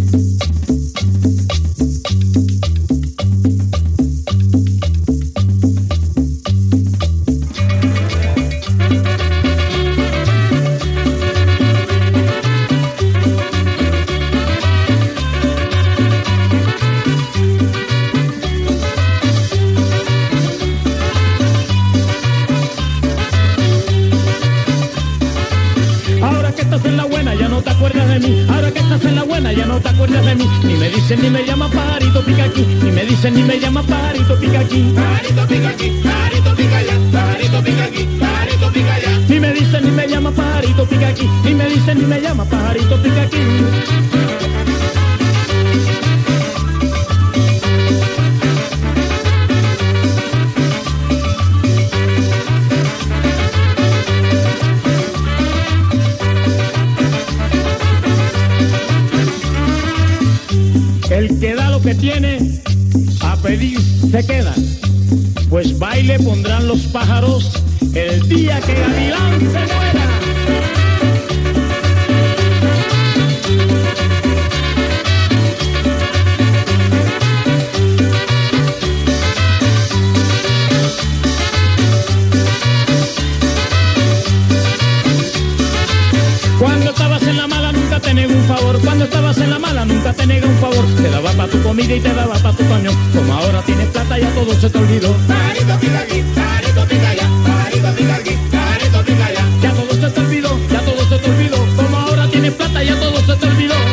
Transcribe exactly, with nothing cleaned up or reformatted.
Ni me llama pajarito pica aquí, ni me dicen ni me llama pajarito pica aquí. Pajarito pica aquí, pajarito pica allá, pajarito pica aquí, pajarito pica allá. Ni me dicen ni me llama pajarito pica aquí, ni me dicen ni me llama pajarito pica aquí. El que da lo que tiene, a pedir se queda. Pues baile pondrán los pájaros el día que Gavilán se muera. Cuando estabas en la mala nunca te negué un favor. Cuando estabas en la mala nunca te negué un favor. Te daba pa' tu comida y te daba pa' tu paño. Como ahora tienes plata ya todo se te olvidó. Pajarito pica aquí, pajarito pica allá, pajarito pica aquí, pajarito pica allá. Ya todo se te olvidó, ya todo se te olvidó. Como ahora tienes plata ya todo se te olvidó.